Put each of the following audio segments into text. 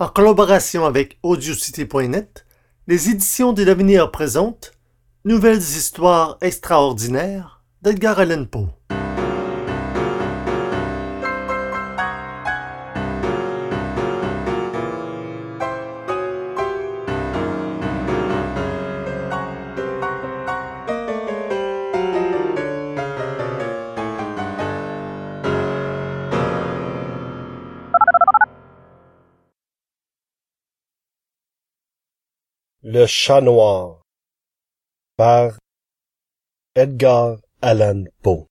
En collaboration avec Audiocité.net, les éditions de l'Avenir présentent Nouvelles histoires extraordinaires d'Edgar Allan Poe. Le chat noir par Edgar Allan Poe.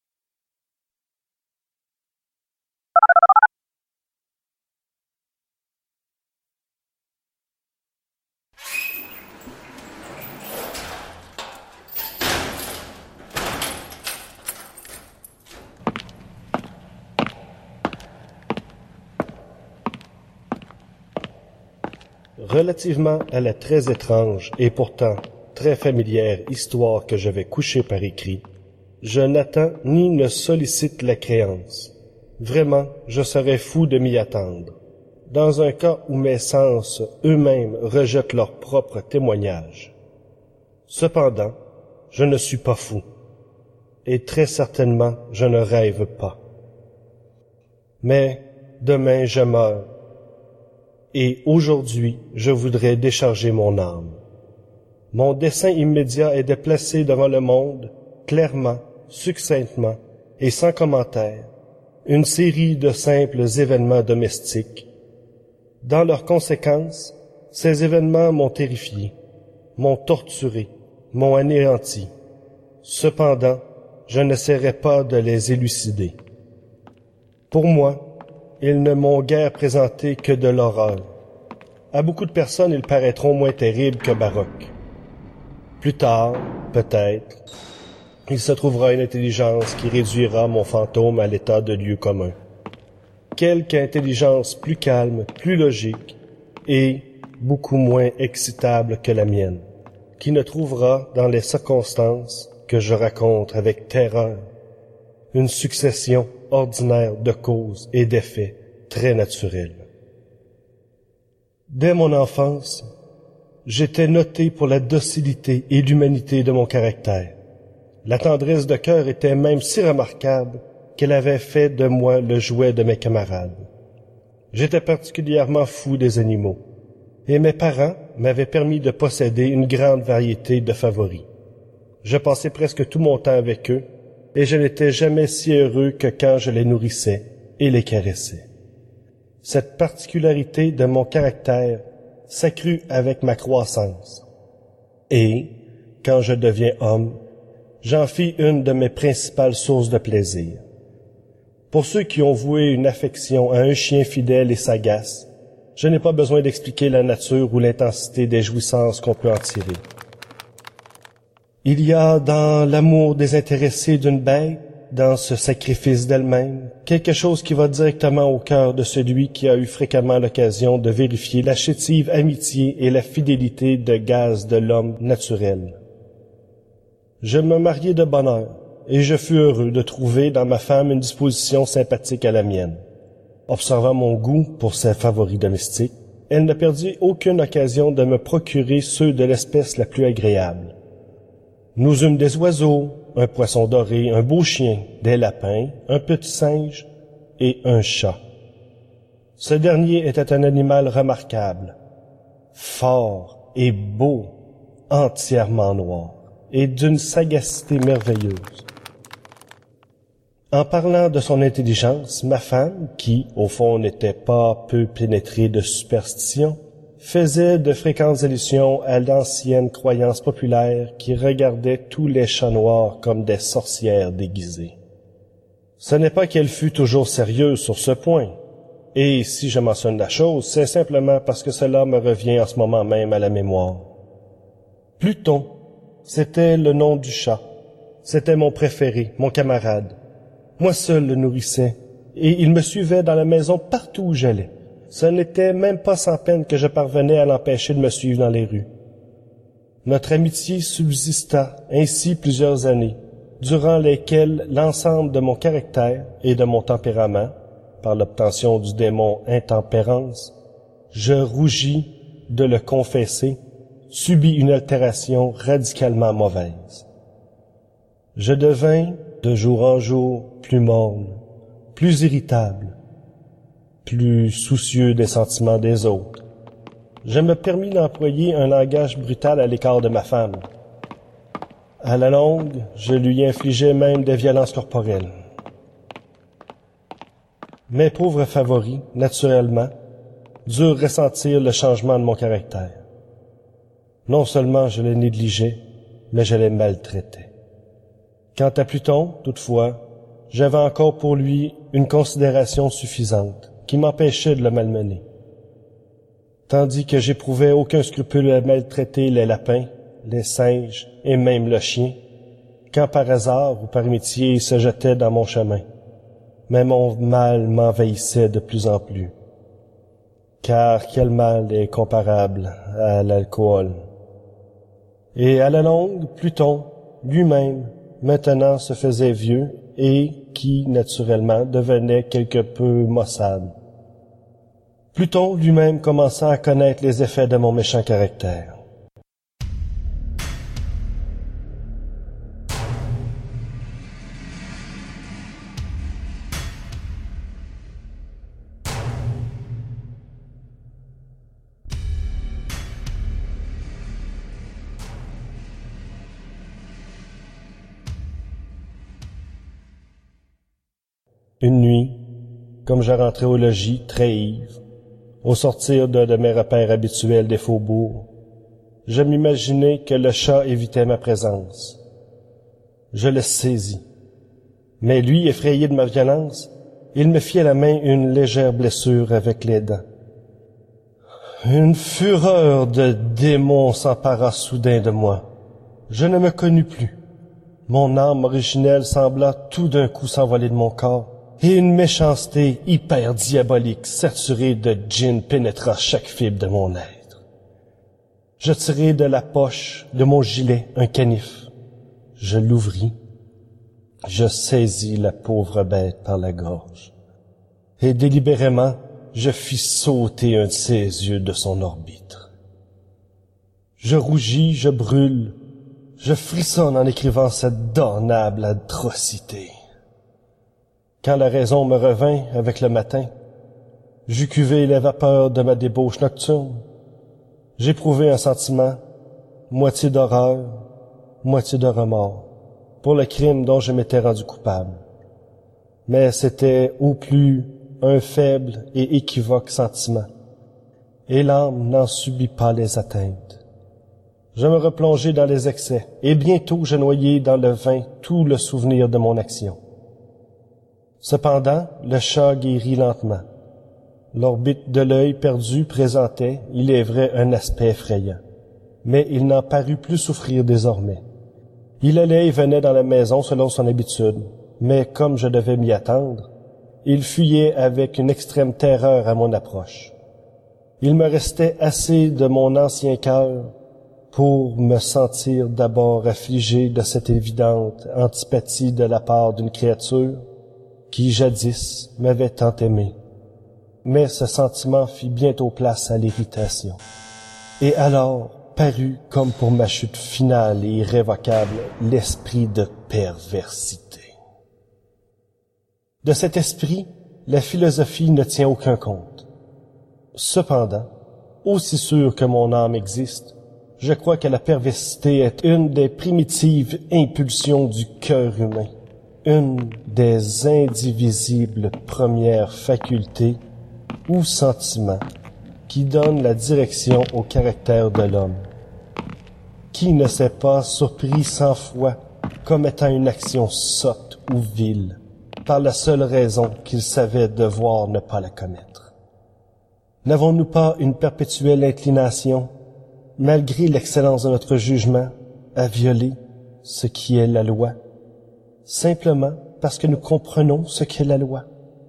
Relativement à la très étrange et pourtant très familière histoire que je vais coucher par écrit, je n'attends ni ne sollicite la créance. Vraiment, je serais fou de m'y attendre. Dans un cas où mes sens eux-mêmes rejettent leur propre témoignage. Cependant, je ne suis pas fou. Et très certainement, je ne rêve pas. Mais demain je meurs. Et aujourd'hui, je voudrais décharger mon âme. Mon dessein immédiat est de placer devant le monde, clairement, succinctement et sans commentaire, une série de simples événements domestiques. Dans leurs conséquences, ces événements m'ont terrifié, m'ont torturé, m'ont anéanti. Cependant, je n'essaierai pas de les élucider. Pour moi, ils ne m'ont guère présenté que de l'horreur. À beaucoup de personnes, ils paraîtront moins terribles que baroques. Plus tard, peut-être, il se trouvera une intelligence qui réduira mon fantôme à l'état de lieu commun. Quelque intelligence plus calme, plus logique et beaucoup moins excitable que la mienne, qui ne trouvera dans les circonstances que je raconte avec terreur une succession ordinaire de causes et d'effets très naturels. Dès mon enfance, j'étais noté pour la docilité et l'humanité de mon caractère. La tendresse de cœur était même si remarquable qu'elle avait fait de moi le jouet de mes camarades. J'étais particulièrement fou des animaux, et mes parents m'avaient permis de posséder une grande variété de favoris. Je passais presque tout mon temps avec eux, et je n'étais jamais si heureux que quand je les nourrissais et les caressais. Cette particularité de mon caractère s'accrut avec ma croissance. Et, quand je deviens homme, j'en fis une de mes principales sources de plaisir. Pour ceux qui ont voué une affection à un chien fidèle et sagace, je n'ai pas besoin d'expliquer la nature ou l'intensité des jouissances qu'on peut en tirer. Il y a dans l'amour désintéressé d'une bête, dans ce sacrifice d'elle-même, quelque chose qui va directement au cœur de celui qui a eu fréquemment l'occasion de vérifier la chétive amitié et la fidélité de gaz de l'homme naturel. Je me mariai de bonne heure, et je fus heureux de trouver dans ma femme une disposition sympathique à la mienne. Observant mon goût pour ses favoris domestiques, elle ne perdit aucune occasion de me procurer ceux de l'espèce la plus agréable. Nous eûmes des oiseaux, un poisson doré, un beau chien, des lapins, un petit singe et un chat. Ce dernier était un animal remarquable, fort et beau, entièrement noir, et d'une sagacité merveilleuse. En parlant de son intelligence, ma femme, qui, au fond, n'était pas peu pénétrée de superstition, faisait de fréquentes allusions à l'ancienne croyance populaire qui regardait tous les chats noirs comme des sorcières déguisées. Ce n'est pas qu'elle fût toujours sérieuse sur ce point, et si je mentionne la chose, c'est simplement parce que cela me revient en ce moment même à la mémoire. Pluton, c'était le nom du chat. C'était mon préféré, mon camarade. Moi seul le nourrissais, et il me suivait dans la maison partout où j'allais. Ce n'était même pas sans peine que je parvenais à l'empêcher de me suivre dans les rues. Notre amitié subsista ainsi plusieurs années, durant lesquelles l'ensemble de mon caractère et de mon tempérament, par l'obtention du démon intempérance, je rougis de le confesser, subis une altération radicalement mauvaise. Je devins, de jour en jour, plus morne, plus irritable, plus soucieux des sentiments des autres. Je me permis d'employer un langage brutal à l'écart de ma femme. À la longue, je lui infligeais même des violences corporelles. Mes pauvres favoris, naturellement, durent ressentir le changement de mon caractère. Non seulement je les négligeais, mais je les maltraitais. Quant à Pluton, toutefois, j'avais encore pour lui une considération suffisante, qui m'empêchait de le malmener. Tandis que j'éprouvais aucun scrupule à maltraiter les lapins, les singes et même le chien, quand par hasard ou par amitié il se jetait dans mon chemin. Mais mon mal m'envahissait de plus en plus. Car quel mal est comparable à l'alcool? Et à la longue, Pluton, lui-même, maintenant se faisait vieux et qui, naturellement, devenait quelque peu maussade. Pluton lui-même commença à connaître les effets de mon méchant caractère. Une nuit, comme je rentrais au logis, très ivre, au sortir d'un de mes repères habituels des faubourgs, je m'imaginais que le chat évitait ma présence. Je le saisis. Mais lui, effrayé de ma violence, il me fit à la main une légère blessure avec les dents. Une fureur de démon s'empara soudain de moi. Je ne me connus plus. Mon âme originelle sembla tout d'un coup s'envoler de mon corps, et une méchanceté hyper diabolique saturée de gin pénétra chaque fibre de mon être. Je tirai de la poche de mon gilet un canif. Je l'ouvris. Je saisis la pauvre bête par la gorge. Et délibérément, je fis sauter un de ses yeux de son orbite. Je rougis, je brûle, je frissonne en écrivant cette damnable atrocité. Quand la raison me revint avec le matin, j'eus cuvé les vapeurs de ma débauche nocturne. J'éprouvai un sentiment, moitié d'horreur, moitié de remords, pour le crime dont je m'étais rendu coupable. Mais c'était au plus un faible et équivoque sentiment, et l'âme n'en subit pas les atteintes. Je me replongeai dans les excès, et bientôt je noyai dans le vin tout le souvenir de mon action. Cependant, le chat guérit lentement. L'orbite de l'œil perdu présentait, il est vrai, un aspect effrayant. Mais il n'en parut plus souffrir désormais. Il allait et venait dans la maison selon son habitude, mais comme je devais m'y attendre, il fuyait avec une extrême terreur à mon approche. Il me restait assez de mon ancien cœur pour me sentir d'abord affligé de cette évidente antipathie de la part d'une créature qui jadis m'avait tant aimé. Mais ce sentiment fit bientôt place à l'irritation. Et alors parut, comme pour ma chute finale et irrévocable, l'esprit de perversité. De cet esprit, la philosophie ne tient aucun compte. Cependant, aussi sûr que mon âme existe, je crois que la perversité est une des primitives impulsions du cœur humain, une des indivisibles premières facultés ou sentiments qui donnent la direction au caractère de l'homme. Qui ne s'est pas surpris 100 fois commettant une action sotte ou vile, par la seule raison qu'il savait devoir ne pas la commettre? N'avons-nous pas une perpétuelle inclination, malgré l'excellence de notre jugement, à violer ce qui est la loi, simplement parce que nous comprenons ce qu'est la loi?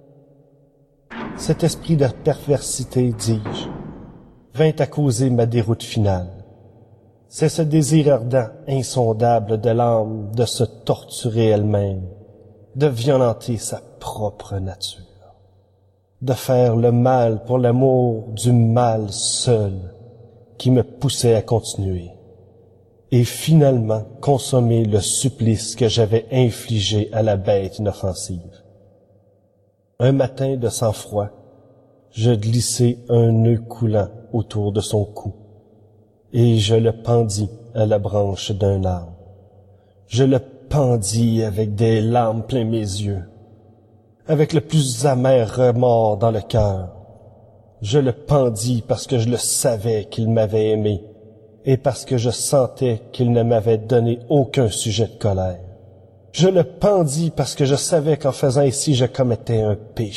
Cet esprit de perversité, dis-je, vint à causer ma déroute finale. C'est ce désir ardent, insondable de l'âme de se torturer elle-même, de violenter sa propre nature. de faire le mal pour l'amour du mal seul qui me poussait à continuer, et finalement consommer le supplice que j'avais infligé à la bête inoffensive. Un matin de sang-froid, je glissai un nœud coulant autour de son cou, et je le pendis à la branche d'un arbre. Je le pendis avec des larmes plein mes yeux, avec le plus amer remords dans le cœur. Je le pendis parce que je le savais qu'il m'avait aimé, et parce que je sentais qu'il ne m'avait donné aucun sujet de colère. Je le pendis parce que je savais qu'en faisant ainsi, je commettais un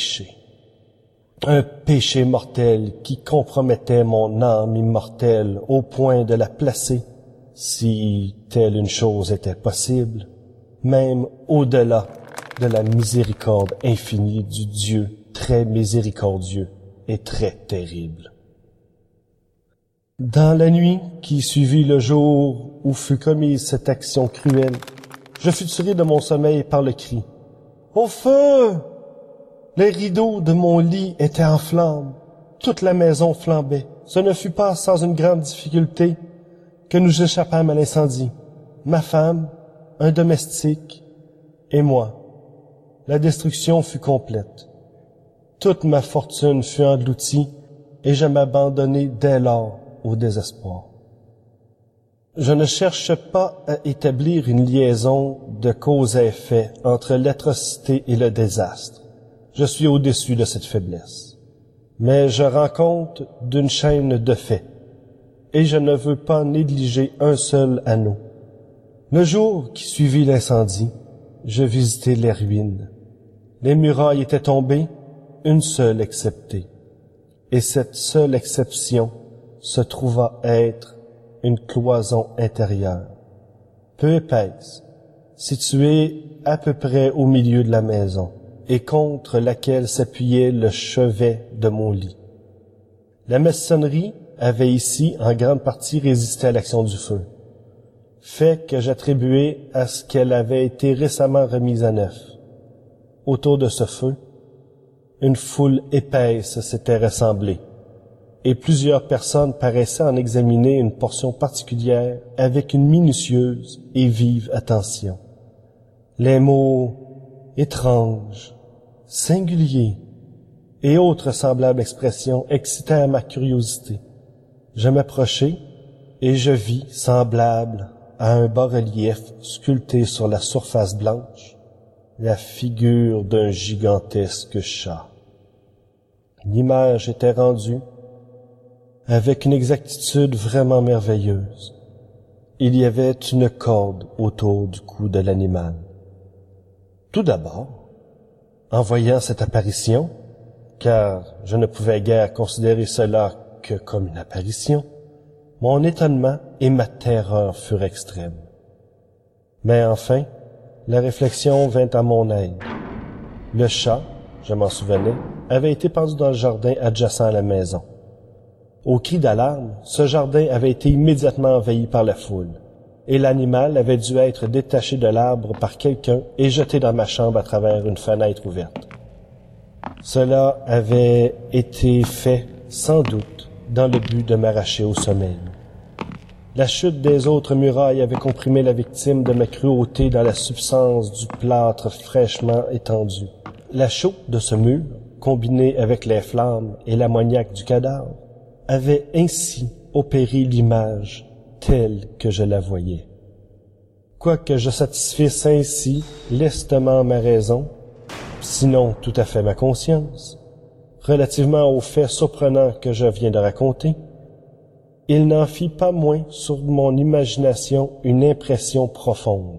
péché mortel qui compromettait mon âme immortelle au point de la placer, si telle une chose était possible, même au-delà de la miséricorde infinie du Dieu très miséricordieux et très terrible. Dans la nuit qui suivit le jour où fut commise cette action cruelle, je fus tiré de mon sommeil par le cri « Au feu !» Les rideaux de mon lit étaient en flammes. Toute la maison flambait. Ce ne fut pas sans une grande difficulté que nous échappâmes à l'incendie. Ma femme, un domestique et moi. La destruction fut complète. Toute ma fortune fut engloutie et je m'abandonnai dès lors au désespoir. Je ne cherche pas à établir une liaison de cause à effet entre l'atrocité et le désastre. Je suis au-dessus de cette faiblesse. Mais je rends compte d'une chaîne de faits, et je ne veux pas négliger un seul anneau. Le jour qui suivit l'incendie, je visitai les ruines. Les murailles étaient tombées, une seule exceptée. Et cette seule exception se trouva être une cloison intérieure, peu épaisse, située à peu près au milieu de la maison, et contre laquelle s'appuyait le chevet de mon lit. La maçonnerie avait ici en grande partie résisté à l'action du feu, fait que j'attribuais à ce qu'elle avait été récemment remise à neuf. Autour de ce feu, une foule épaisse s'était rassemblée, et plusieurs personnes paraissaient en examiner une portion particulière avec une minutieuse et vive attention. Les mots « étrange »,« singulier » et autres semblables expressions excitèrent ma curiosité. Je m'approchai et je vis, semblable à un bas-relief sculpté sur la surface blanche, la figure d'un gigantesque chat. L'image était rendue avec une exactitude vraiment merveilleuse. Il y avait une corde autour du cou de l'animal. Tout d'abord, en voyant cette apparition, car je ne pouvais guère considérer cela que comme une apparition, mon étonnement et ma terreur furent extrêmes. Mais enfin, la réflexion vint à mon aide. Le chat, je m'en souvenais, avait été pendu dans le jardin adjacent à la maison. Au cri d'alarme, ce jardin avait été immédiatement envahi par la foule, et l'animal avait dû être détaché de l'arbre par quelqu'un et jeté dans ma chambre à travers une fenêtre ouverte. Cela avait été fait, sans doute, dans le but de m'arracher au sommeil. La chute des autres murailles avait comprimé la victime de ma cruauté dans la substance du plâtre fraîchement étendu. La chaux de ce mur, combinée avec les flammes et l'ammoniaque du cadavre, avait ainsi opéré l'image telle que je la voyais. Quoique je satisfisse ainsi lestement ma raison, sinon tout à fait ma conscience, relativement aux faits surprenants que je viens de raconter, il n'en fit pas moins sur mon imagination une impression profonde.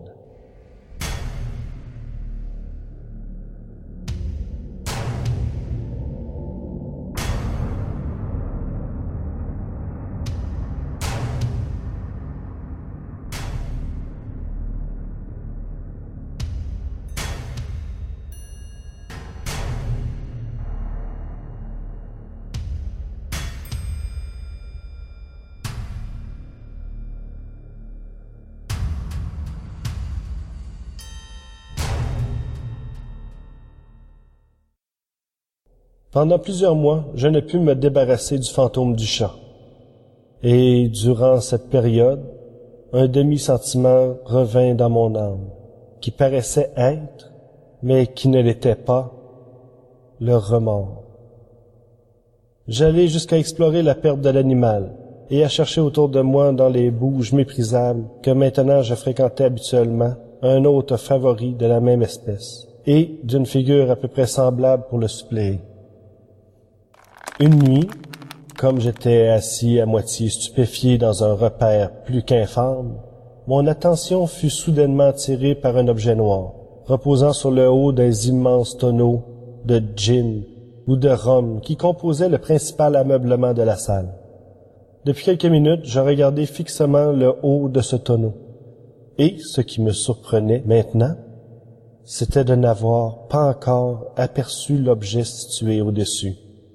Pendant plusieurs mois, je ne pus me débarrasser du fantôme du chat. Et durant cette période, un demi-sentiment revint dans mon âme, qui paraissait être, mais qui ne l'était pas, le remords. J'allais jusqu'à explorer la perte de l'animal et à chercher autour de moi dans les bouges méprisables que maintenant je fréquentais habituellement un hôte favori de la même espèce et d'une figure à peu près semblable pour le suppléer. Une nuit, comme j'étais assis à moitié stupéfié dans un repaire plus qu'infâme, mon attention fut soudainement attirée par un objet noir, reposant sur le haut des immenses tonneaux de gin ou de rhum qui composaient le principal ameublement de la salle. Depuis quelques minutes, je regardais fixement le haut de ce tonneau. Et ce qui me surprenait maintenant, c'était de n'avoir pas encore aperçu l'objet situé au-dessus.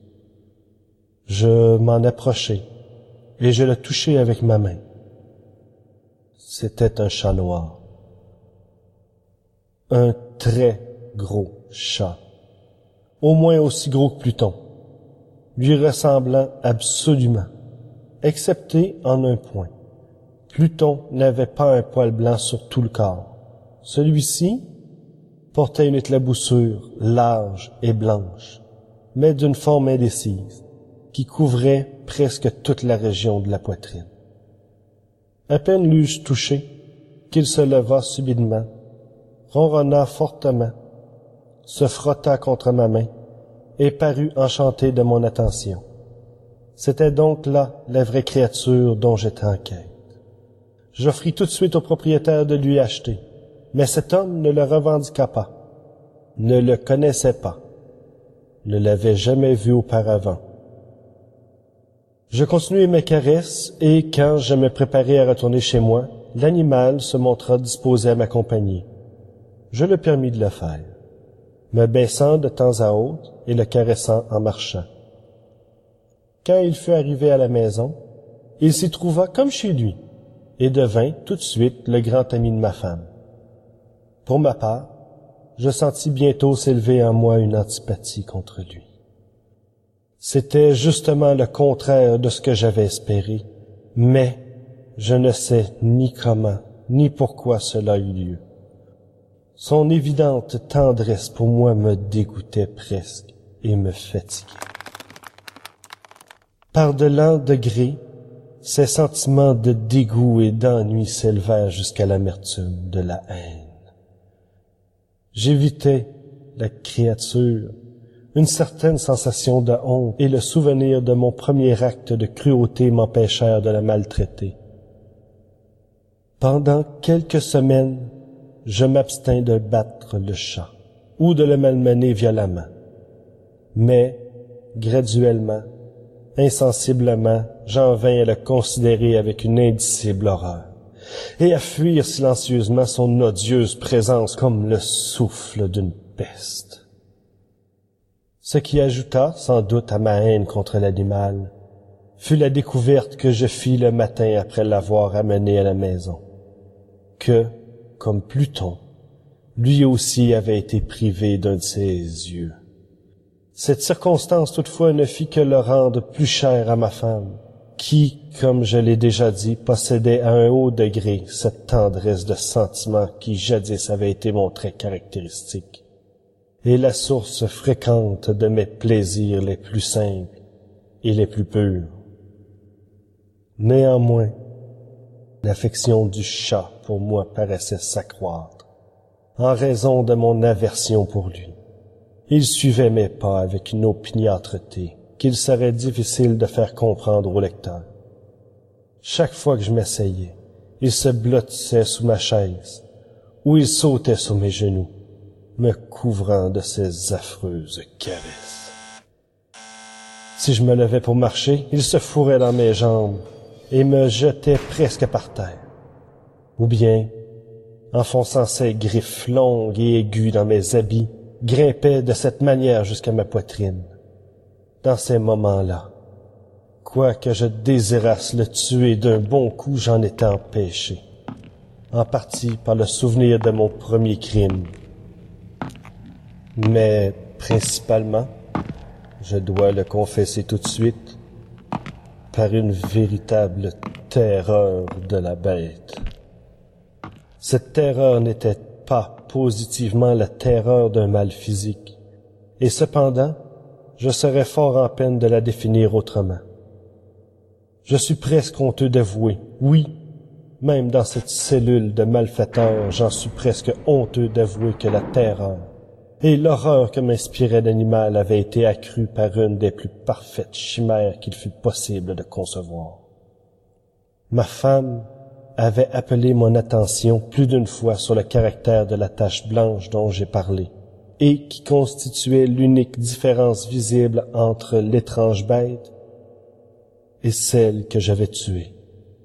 Je m'en approchai et je le touchai avec ma main. C'était un chat noir. Un très gros chat, au moins aussi gros que Pluton, lui ressemblant absolument, excepté en un point. Pluton n'avait pas un poil blanc sur tout le corps. Celui-ci portait une éclaboussure large et blanche, mais d'une forme indécise, qui couvrait presque toute la région de la poitrine. À peine l'eus-je touché qu'il se leva subitement, ronronna fortement, se frotta contre ma main et parut enchanté de mon attention. C'était donc là la vraie créature dont j'étais en quête. J'offris tout de suite au propriétaire de lui acheter, mais cet homme ne le revendiqua pas, ne le connaissait pas, ne l'avait jamais vu auparavant. Je continuai mes caresses et quand je me préparais à retourner chez moi, l'animal se montra disposé à m'accompagner. Je le permis de le faire, me baissant de temps à autre et le caressant en marchant. Quand il fut arrivé à la maison, il s'y trouva comme chez lui et devint tout de suite le grand ami de ma femme. Pour ma part, je sentis bientôt s'élever en moi une antipathie contre lui. C'était justement le contraire de ce que j'avais espéré, mais je ne sais ni comment, ni pourquoi cela eut lieu. Son évidente tendresse pour moi me dégoûtait presque et me fatiguait. Par de lents degrés, ces sentiments de dégoût et d'ennui s'élevèrent jusqu'à l'amertume de la haine. J'évitais la créature. Une certaine sensation de honte et le souvenir de mon premier acte de cruauté m'empêchèrent de la maltraiter. Pendant quelques semaines, je m'abstins de battre le chat ou de le malmener violemment. Mais, graduellement, insensiblement, j'en vins à le considérer avec une indicible horreur et à fuir silencieusement son odieuse présence comme le souffle d'une peste. Ce qui ajouta sans doute à ma haine contre l'animal fut la découverte que je fis le matin après l'avoir amené à la maison, que, comme Pluton, lui aussi avait été privé d'un de ses yeux. Cette circonstance toutefois ne fit que le rendre plus cher à ma femme, qui, comme je l'ai déjà dit, possédait à un haut degré cette tendresse de sentiment qui jadis avait été mon trait caractéristique et la source fréquente de mes plaisirs les plus simples et les plus purs. Néanmoins, l'affection du chat pour moi paraissait s'accroître, en raison de mon aversion pour lui. Il suivait mes pas avec une opiniâtreté qu'il serait difficile de faire comprendre au lecteur. Chaque fois que je m'asseyais, il se blottissait sous ma chaise, ou il sautait sur mes genoux, me couvrant de ses affreuses caresses. Si je me levais pour marcher, il se fourrait dans mes jambes et me jetait presque par terre. Ou bien, enfonçant ses griffes longues et aiguës dans mes habits, grimpait de cette manière jusqu'à ma poitrine. Dans ces moments-là, quoique je désirasse le tuer d'un bon coup, j'en étais empêché, en partie par le souvenir de mon premier crime, mais principalement je dois le confesser tout de suite, par une véritable terreur de la bête. Cette terreur n'était pas positivement la terreur d'un mal physique, et cependant, je serais fort en peine de la définir autrement. Je suis presque honteux d'avouer, oui, même dans cette cellule de malfaiteurs, j'en suis presque honteux d'avouer que la terreur et l'horreur que m'inspirait l'animal avaient été accrues par une des plus parfaites chimères qu'il fût possible de concevoir. Ma femme avait appelé mon attention plus d'une fois sur le caractère de la tache blanche dont j'ai parlé, et qui constituait l'unique différence visible entre l'étrange bête et celle que j'avais tuée.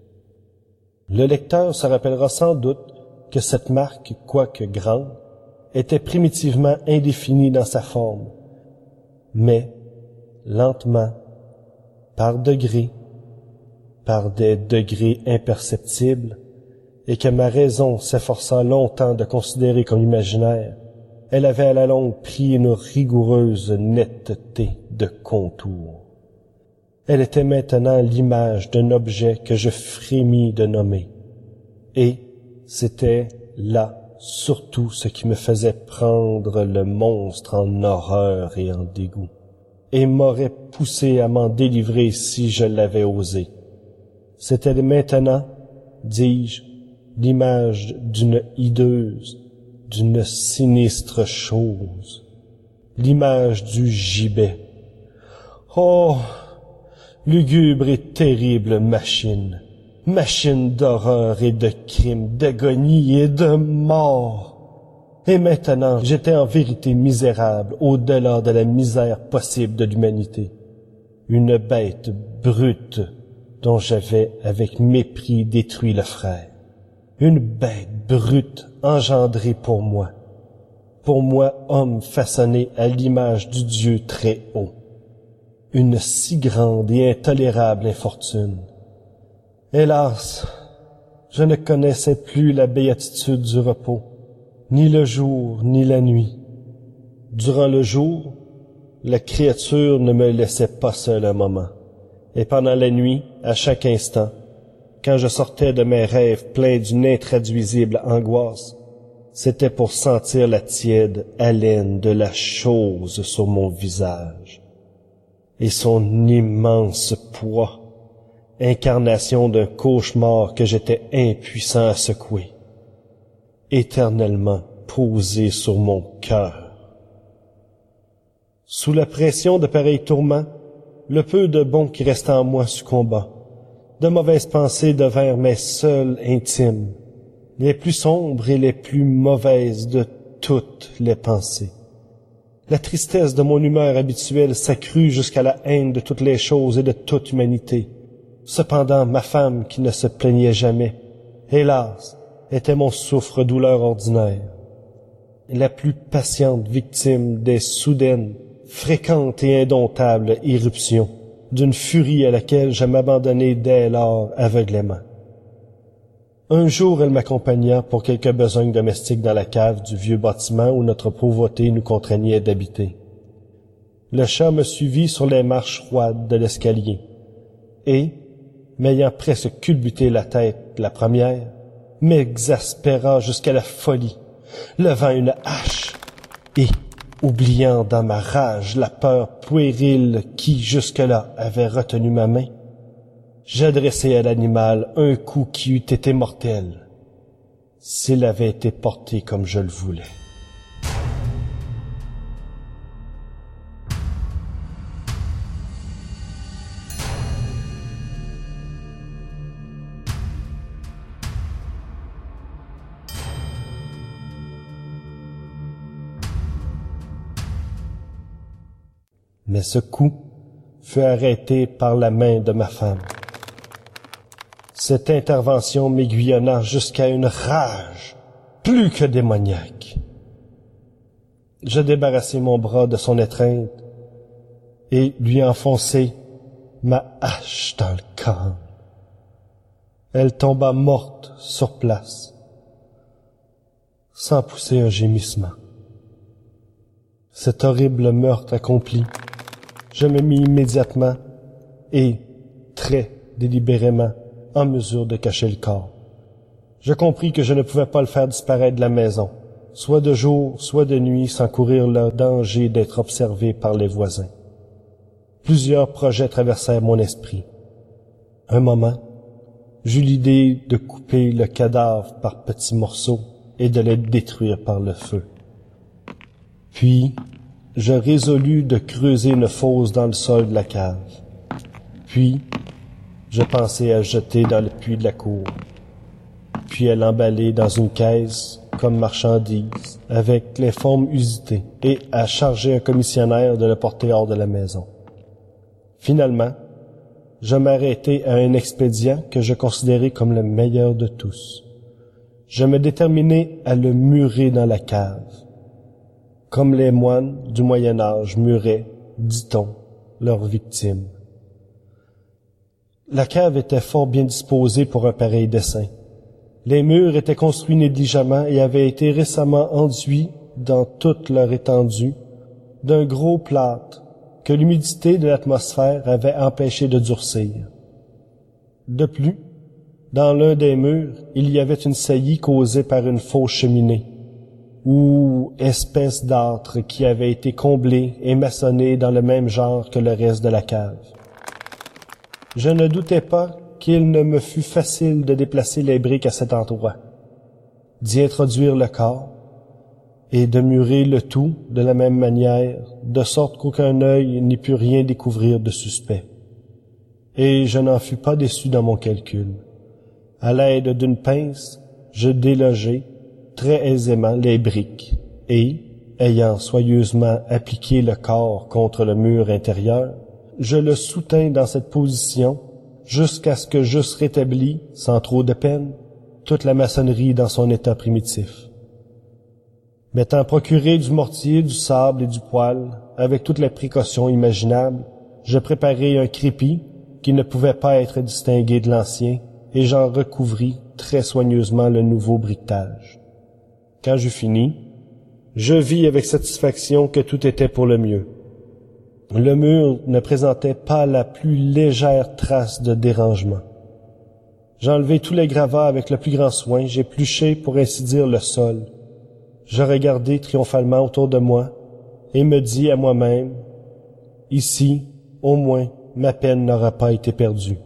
Le lecteur se rappellera sans doute que cette marque, quoique grande, était primitivement indéfinie dans sa forme, mais, lentement, par degrés, par des degrés imperceptibles, et que ma raison s'efforça longtemps de considérer comme imaginaire, elle avait à la longue pris une rigoureuse netteté de contour. Elle était maintenant l'image d'un objet que je frémis de nommer, et c'était là surtout ce qui me faisait prendre le monstre en horreur et en dégoût, et m'aurait poussé à m'en délivrer si je l'avais osé. C'était maintenant, dis-je, l'image d'une hideuse, d'une sinistre chose, l'image du gibet. Oh, lugubre et terrible machine, machine d'horreur et de crime, d'agonie et de mort. Et maintenant, j'étais en vérité misérable au-delà de la misère possible de l'humanité. Une bête brute dont j'avais avec mépris détruit le frère. Une bête brute engendrée pour moi homme façonné à l'image du Dieu très haut. Une si grande et intolérable infortune. Hélas, je ne connaissais plus la béatitude du repos, ni le jour, ni la nuit. Durant le jour, la créature ne me laissait pas seul un moment, et pendant la nuit, à chaque instant, quand je sortais de mes rêves pleins d'une intraduisible angoisse, c'était pour sentir la tiède haleine de la chose sur mon visage, et son immense poids, incarnation d'un cauchemar que j'étais impuissant à secouer, éternellement posé sur mon cœur. Sous la pression de pareils tourments, le peu de bon qui restait en moi succomba. De mauvaises pensées devinrent mes seules intimes, les plus sombres et les plus mauvaises de toutes les pensées. La tristesse de mon humeur habituelle s'accrut jusqu'à la haine de toutes les choses et de toute humanité. Cependant, ma femme, qui ne se plaignait jamais, hélas, était mon souffre-douleur ordinaire, la plus patiente victime des soudaines, fréquentes et indomptables éruptions d'une furie à laquelle je m'abandonnai dès lors aveuglément. Un jour, elle m'accompagna pour quelques besognes domestiques dans la cave du vieux bâtiment où notre pauvreté nous contraignait d'habiter. Le chat me suivit sur les marches roides de l'escalier, et, m'ayant presque culbuté la tête la première, m'exaspéra jusqu'à la folie, levant une hache, et, oubliant dans ma rage la peur puérile qui, jusque-là, avait retenu ma main, j'adressai à l'animal un coup qui eût été mortel, s'il avait été porté comme je le voulais. Mais ce coup fut arrêté par la main de ma femme. Cette intervention m'aiguillonna jusqu'à une rage plus que démoniaque. Je débarrassai mon bras de son étreinte et lui enfonçai ma hache dans le crâne. Elle tomba morte sur place, sans pousser un gémissement. Cet horrible meurtre accompli, je me mis immédiatement et, très délibérément, en mesure de cacher le corps. Je compris que je ne pouvais pas le faire disparaître de la maison, soit de jour, soit de nuit, sans courir le danger d'être observé par les voisins. Plusieurs projets traversèrent mon esprit. Un moment, j'eus l'idée de couper le cadavre par petits morceaux et de le détruire par le feu. Puis, je résolus de creuser une fosse dans le sol de la cave. Puis, je pensai à jeter dans le puits de la cour, puis à l'emballer dans une caisse comme marchandise avec les formes usitées et à charger un commissionnaire de le porter hors de la maison. Finalement, je m'arrêtai à un expédient que je considérais comme le meilleur de tous. Je me déterminai à le murer dans la cave, comme les moines du Moyen Âge muraient, dit-on, leurs victimes. La cave était fort bien disposée pour un pareil dessein. Les murs étaient construits négligemment et avaient été récemment enduits dans toute leur étendue d'un gros plâtre que l'humidité de l'atmosphère avait empêché de durcir. De plus, dans l'un des murs, il y avait une saillie causée par une fausse cheminée, ou espèce d'âtre qui avait été comblé et maçonné dans le même genre que le reste de la cave. Je ne doutais pas qu'il ne me fût facile de déplacer les briques à cet endroit, d'y introduire le corps et de murer le tout de la même manière, de sorte qu'aucun œil n'y put rien découvrir de suspect. Et je n'en fus pas déçu dans mon calcul. À l'aide d'une pince, je délogeai très aisément les briques et, ayant soigneusement appliqué le corps contre le mur intérieur, je le soutins dans cette position jusqu'à ce que j'eusse rétabli, sans trop de peine, toute la maçonnerie dans son état primitif. M'étant procuré du mortier, du sable et du poêle, avec toutes les précautions imaginables, je préparai un crépi qui ne pouvait pas être distingué de l'ancien, et j'en recouvris très soigneusement le nouveau briquetage. Quand j'eus fini, je vis avec satisfaction que tout était pour le mieux. Le mur ne présentait pas la plus légère trace de dérangement. J'enlevai tous les gravats avec le plus grand soin, j'épluchai pour ainsi dire le sol. Je regardai triomphalement autour de moi et me dis à moi-même, ici, au moins, ma peine n'aura pas été perdue.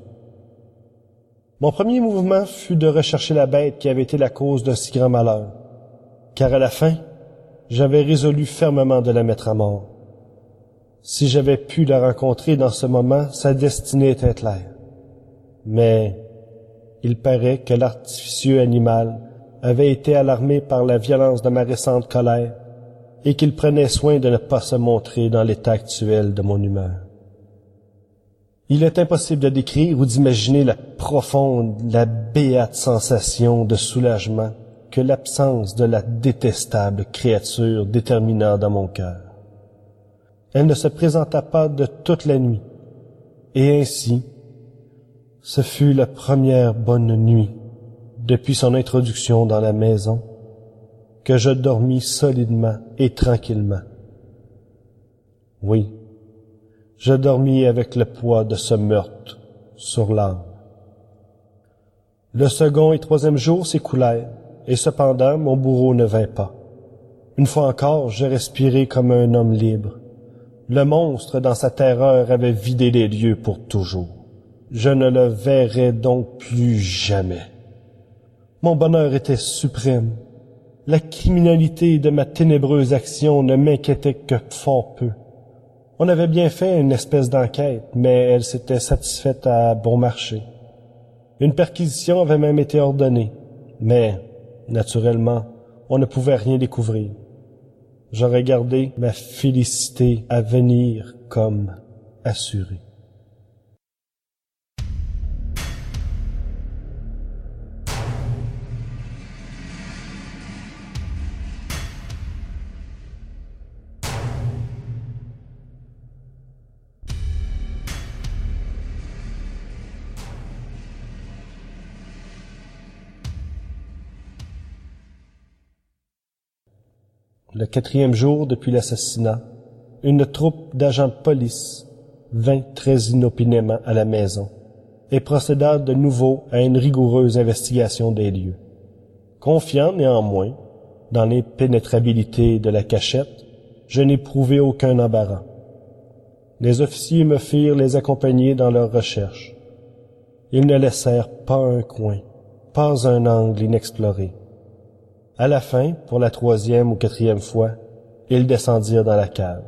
Mon premier mouvement fut de rechercher la bête qui avait été la cause d'un si grand malheur, car à la fin, j'avais résolu fermement de la mettre à mort. Si j'avais pu la rencontrer dans ce moment, sa destinée était claire. Mais il paraît que l'artificieux animal avait été alarmé par la violence de ma récente colère et qu'il prenait soin de ne pas se montrer dans l'état actuel de mon humeur. Il est impossible de décrire ou d'imaginer la profonde, la béate sensation de soulagement que l'absence de la détestable créature détermina dans mon cœur. Elle ne se présenta pas de toute la nuit, et ainsi, ce fut la première bonne nuit, depuis son introduction dans la maison, que je dormis solidement et tranquillement. Oui, je dormis avec le poids de ce meurtre sur l'âme. Le second et troisième jour s'écoulèrent, et cependant mon bourreau ne vint pas. Une fois encore, je respirai comme un homme libre. Le monstre, dans sa terreur, avait vidé les lieux pour toujours. Je ne le verrais donc plus jamais. Mon bonheur était suprême. La criminalité de ma ténébreuse action ne m'inquiétait que fort peu. On avait bien fait une espèce d'enquête, mais elle s'était satisfaite à bon marché. Une perquisition avait même été ordonnée, mais, naturellement, on ne pouvait rien découvrir. Je regardais ma félicité à venir comme assurée. Le 4e jour depuis l'assassinat, une troupe d'agents de police vint très inopinément à la maison et procéda de nouveau à une rigoureuse investigation des lieux. Confiant néanmoins dans l'impénétrabilité de la cachette, je n'éprouvai aucun embarras. Les officiers me firent les accompagner dans leurs recherches. Ils ne laissèrent pas un coin, pas un angle inexploré. À la fin, pour la 3e ou 4e fois, ils descendirent dans la cave.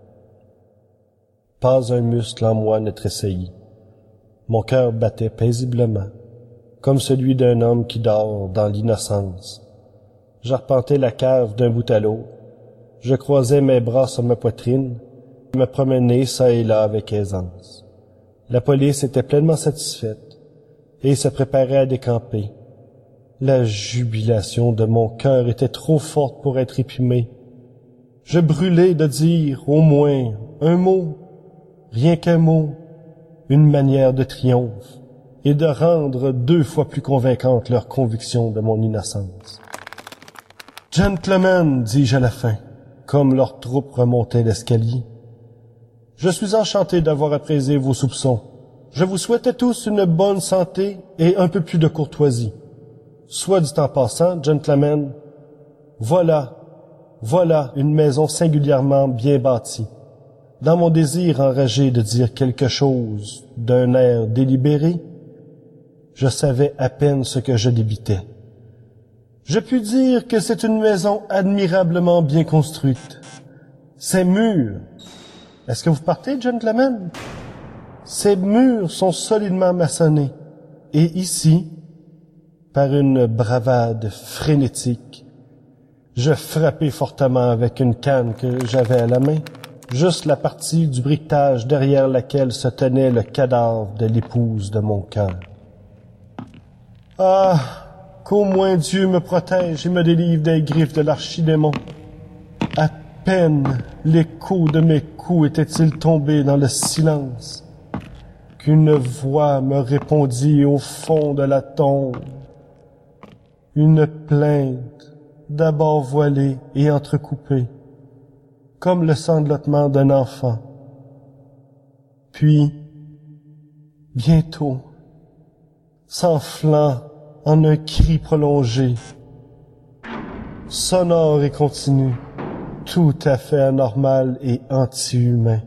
Pas un muscle en moi ne tressaillit. Mon cœur battait paisiblement, comme celui d'un homme qui dort dans l'innocence. J'arpentais la cave d'un bout à l'autre. Je croisais mes bras sur ma poitrine, et me promenais çà et là avec aisance. La police était pleinement satisfaite, et se préparait à décamper. La jubilation de mon cœur était trop forte pour être épimée. Je brûlais de dire, au moins, un mot, rien qu'un mot, une manière de triomphe, et de rendre 2 fois plus convaincante leur conviction de mon innocence. « Gentlemen, dis-je à la fin, comme leur troupe remontait l'escalier, je suis enchanté d'avoir apaisé vos soupçons. Je vous souhaite à tous une bonne santé et un peu plus de courtoisie. Soit dit en passant, gentlemen, voilà une maison singulièrement bien bâtie. Dans mon désir enragé de dire quelque chose d'un air délibéré, je savais à peine ce que je débitais. Je puis dire que c'est une maison admirablement bien construite. Ces murs... Est-ce que vous partez, gentlemen? Ces murs sont solidement maçonnés. Et ici, par une bravade frénétique, je frappai fortement avec une canne que j'avais à la main, juste la partie du briquetage derrière laquelle se tenait le cadavre de l'épouse de mon cœur. Ah, qu'au moins Dieu me protège et me délivre des griffes de l'archidémon. À peine l'écho de mes coups était-il tombé dans le silence qu'une voix me répondit au fond de la tombe. Une plainte, d'abord voilée et entrecoupée, comme le sanglotement d'un enfant. Puis, bientôt, s'enflant en un cri prolongé, sonore et continu, tout à fait anormal et anti-humain.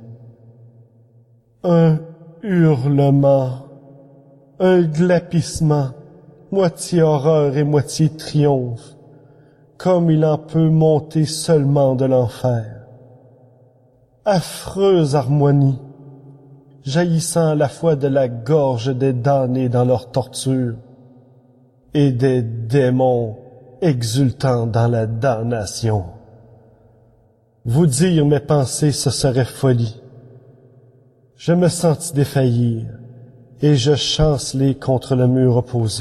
Un hurlement, un glapissement, moitié horreur et moitié triomphe, comme il en peut monter seulement de l'enfer. Affreuse harmonie, jaillissant à la fois de la gorge des damnés dans leur torture et des démons exultant dans la damnation. Vous dire mes pensées, ce serait folie. Je me sentis défaillir, et je chancelai contre le mur opposé.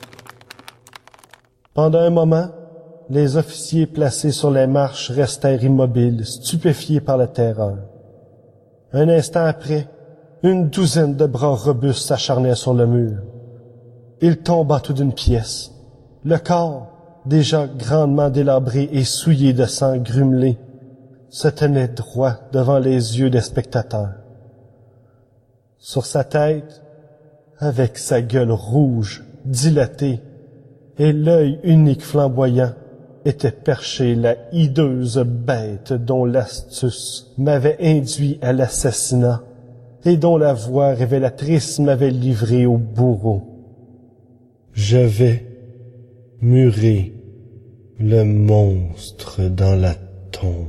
Pendant un moment, les officiers placés sur les marches restèrent immobiles, stupéfiés par la terreur. Un instant après, une douzaine de bras robustes s'acharnèrent sur le mur. Il tomba tout d'une pièce. Le corps, déjà grandement délabré et souillé de sang grumelé, se tenait droit devant les yeux des spectateurs. Sur sa tête, avec sa gueule rouge, dilatée, et l'œil unique flamboyant, était perchée la hideuse bête dont l'astuce m'avait induit à l'assassinat et dont la voix révélatrice m'avait livré au bourreau. Je vais murer le monstre dans la tombe.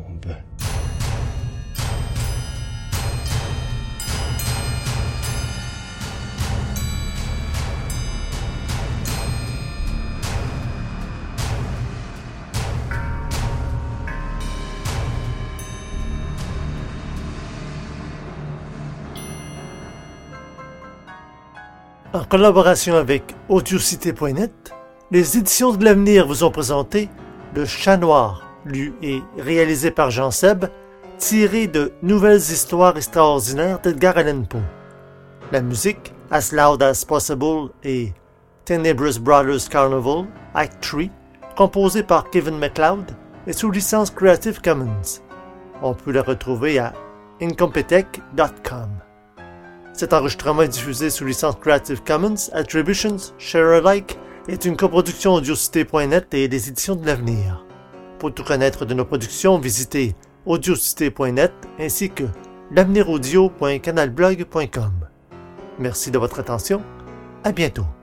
En collaboration avec Audiocité.net, les éditions de l'avenir vous ont présenté Le Chat Noir, lu et réalisé par Jean Seb, tiré de Nouvelles histoires extraordinaires d'Edgar Allan Poe. La musique, As Loud as Possible et Tenebrous Brothers Carnival, Act 3, composée par Kevin MacLeod, est sous licence Creative Commons. On peut la retrouver à incompetech.com. Cet enregistrement est diffusé sous licence Creative Commons Attribution Share Alike et est une coproduction Audiocité.net et les Éditions de l'Avenir. Pour tout connaître de nos productions, visitez audiocité.net ainsi que l'aveniraudio.canalblog.com. Merci de votre attention. À bientôt.